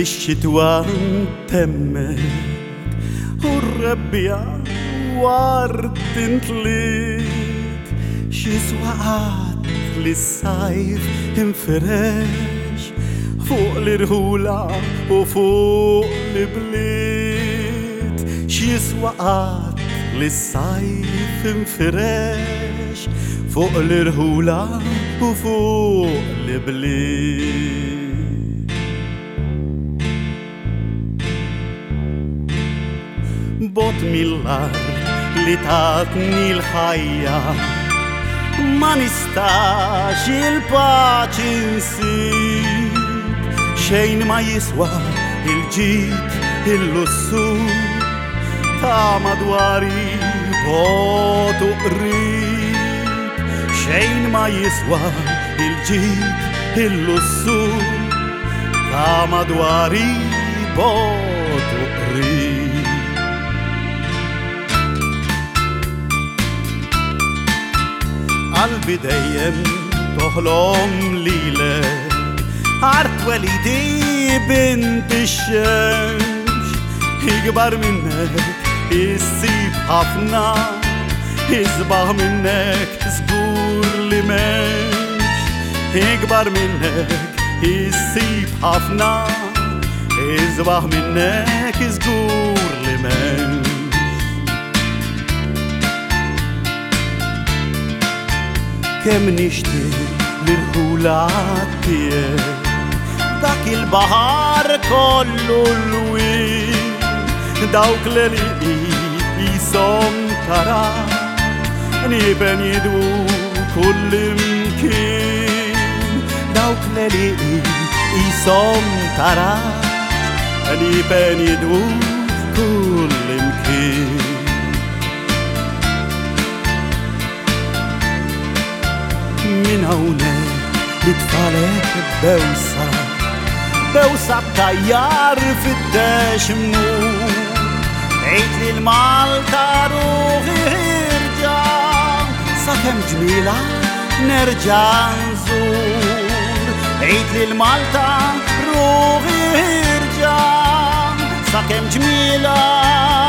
الشتوى تمت والربيع ورد انطليت شسوقات للصيف انفرش فوق الرهولة وفوق البليت شسوقات للصيف انفرش فوق الرهولة وفوق البليت بطمي الأرض اللي تعطني الحياة ما نستاش الباce نسيب شين ما يسوى الجيت اللصوص تا مدواري بوت وقريب شين ما يسوى الجيت اللصوص تا مدواري بوت وقريب قلبي دايم تحلم ليلة عرف وليدي بنت الشمس يكبر منك يسيب حفنة يصبح منك سجور لمش يكبر منك يسيب حفنة يصبح منك سجور لمش كم نشتاق للخولات داك البحر كله الوين داوك للي يسوم ترى نيبان يدو كل مكين داوك للي يسوم ترى نيبان يدو كل مكين من هونك بتفالك بوسع طيار في الدشمون عيد للمالطة روحي ارجع سكن جميلة نرجع نزور عيد للمالطة روحي ارجع سكن جميلة